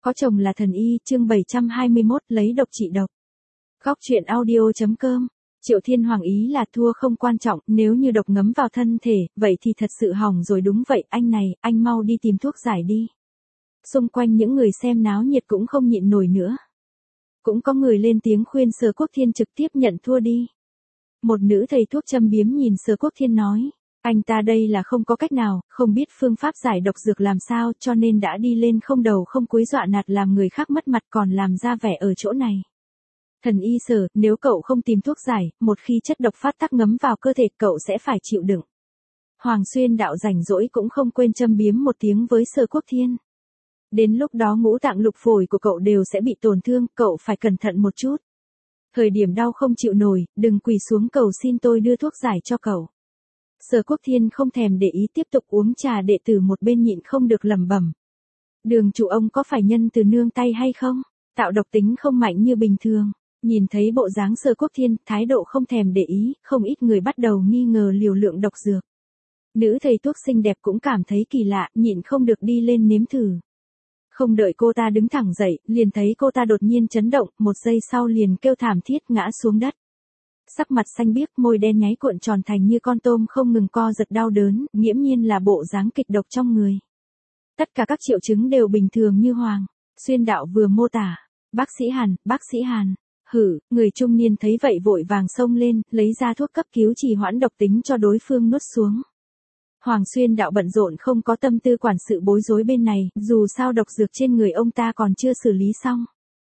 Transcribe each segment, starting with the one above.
Có chồng là thần y, chương 721, lấy độc trị độc. Góc truyện audio.com. Triệu Thiên Hoàng ý là thua không quan trọng, nếu như độc ngấm vào thân thể, vậy thì thật sự hỏng rồi. Đúng vậy, anh này, anh mau đi tìm thuốc giải đi. Xung quanh những người xem náo nhiệt cũng không nhịn nổi nữa. Cũng có người lên tiếng khuyên Sở Quốc Thiên trực tiếp nhận thua đi. Một nữ thầy thuốc châm biếm nhìn Sở Quốc Thiên nói, anh ta đây là không có cách nào, không biết phương pháp giải độc dược làm sao, cho nên đã đi lên không đầu không cúi dọa nạt làm người khác mất mặt, còn làm ra vẻ ở chỗ này. Thần y Sở, nếu cậu không tìm thuốc giải, một khi chất độc phát tác ngấm vào cơ thể cậu sẽ phải chịu đựng. Hoàng Xuyên Đạo rảnh rỗi cũng không quên châm biếm một tiếng với Sở Quốc Thiên. Đến lúc đó ngũ tạng lục phổi của cậu đều sẽ bị tổn thương, cậu phải cẩn thận một chút. Thời điểm đau không chịu nổi, đừng quỳ xuống cầu xin tôi đưa thuốc giải cho cậu. Sở Quốc Thiên không thèm để ý tiếp tục uống trà, đệ tử một bên nhịn không được lẩm bẩm. Đường chủ ông có phải nhân từ nương tay hay không? Tạo độc tính không mạnh như bình thường. Nhìn thấy bộ dáng Sở Quốc Thiên, thái độ không thèm để ý, không ít người bắt đầu nghi ngờ liều lượng độc dược. Nữ thầy thuốc xinh đẹp cũng cảm thấy kỳ lạ, nhịn không được đi lên nếm thử. Không đợi cô ta đứng thẳng dậy, liền thấy cô ta đột nhiên chấn động, một giây sau liền kêu thảm thiết ngã xuống đất. Sắc mặt xanh biếc, môi đen nháy cuộn tròn thành như con tôm không ngừng co giật đau đớn, nghiễm nhiên là bộ dáng kịch độc trong người. Tất cả các triệu chứng đều bình thường như Hoàng Xuyên Đạo vừa mô tả. Bác sĩ Hàn. Người trung niên thấy vậy vội vàng xông lên, lấy ra thuốc cấp cứu trì hoãn độc tính cho đối phương nuốt xuống. Hoàng Xuyên Đạo bận rộn không có tâm tư quản sự bối rối bên này, dù sao độc dược trên người ông ta còn chưa xử lý xong.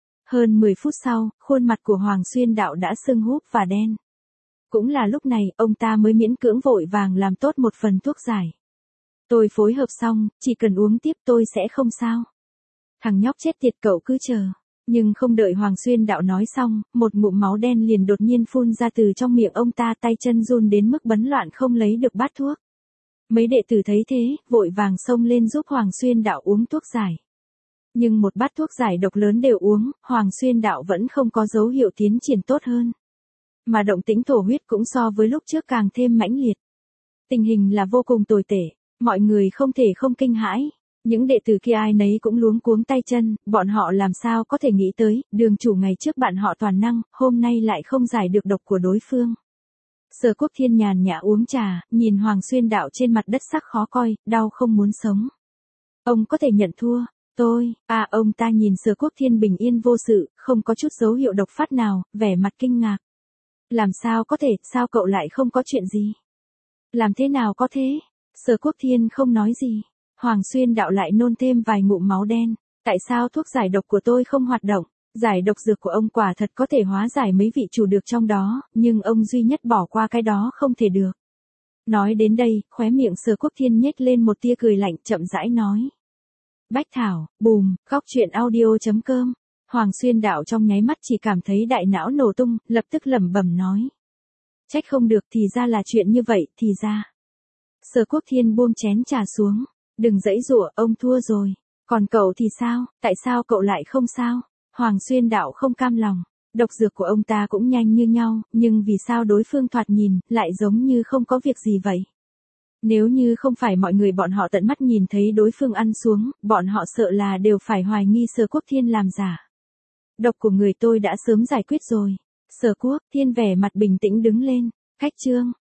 Hơn 10 phút sau, khuôn mặt của Hoàng Xuyên Đạo đã sưng húp và đen. Cũng là lúc này, ông ta mới miễn cưỡng vội vàng làm tốt một phần thuốc giải. Tôi phối hợp xong, chỉ cần uống tiếp tôi sẽ không sao. Thằng nhóc chết tiệt, cậu cứ chờ. Nhưng không đợi Hoàng Xuyên Đạo nói xong, một ngụm máu đen liền đột nhiên phun ra từ trong miệng ông ta, tay chân run đến mức bấn loạn không lấy được bát thuốc. Mấy đệ tử thấy thế, vội vàng xông lên giúp Hoàng Xuyên Đạo uống thuốc giải. Nhưng một bát thuốc giải độc lớn đều uống, Hoàng Xuyên Đạo vẫn không có dấu hiệu tiến triển tốt hơn. Mà động tĩnh thổ huyết cũng so với lúc trước càng thêm mãnh liệt. Tình hình là vô cùng tồi tệ, mọi người không thể không kinh hãi. Những đệ tử kia ai nấy cũng luống cuống tay chân, bọn họ làm sao có thể nghĩ tới, đường chủ ngày trước bạn họ toàn năng, hôm nay lại không giải được độc của đối phương. Sở Quốc Thiên nhàn nhã uống trà, nhìn Hoàng Xuyên Đạo trên mặt đất sắc khó coi, đau không muốn sống. Ông có thể nhận thua, ông ta nhìn Sở Quốc Thiên bình yên vô sự, không có chút dấu hiệu độc phát nào, vẻ mặt kinh ngạc. Làm sao có thể, sao cậu lại không có chuyện gì? Làm thế nào có thế? Sở Quốc Thiên không nói gì. Hoàng Xuyên Đạo lại nôn thêm vài ngụm máu đen. Tại sao thuốc giải độc của tôi không hoạt động? Giải độc dược của ông quả thật có thể hóa giải mấy vị chủ được trong đó, nhưng ông duy nhất bỏ qua cái đó không thể được. Nói đến đây, khóe miệng Sở Quốc Thiên nhếch lên một tia cười lạnh, chậm rãi nói. Bách Thảo, bùm, góc truyện audio.com. Hoàng Xuyên Đạo trong nháy mắt chỉ cảm thấy đại não nổ tung, lập tức lẩm bẩm nói. Trách không được, thì ra là chuyện như vậy, thì ra. Sở Quốc Thiên buông chén trà xuống. Đừng giãy giụa, ông thua rồi. Còn cậu thì sao, tại sao cậu lại không sao? Hoàng Xuyên Đạo không cam lòng. Độc dược của ông ta cũng nhanh như nhau, nhưng vì sao đối phương thoạt nhìn, lại giống như không có việc gì vậy? Nếu như không phải mọi người bọn họ tận mắt nhìn thấy đối phương ăn xuống, bọn họ sợ là đều phải hoài nghi Sở Quốc Thiên làm giả. Độc của người tôi đã sớm giải quyết rồi. Sở Quốc Thiên vẻ mặt bình tĩnh đứng lên. Khách trương,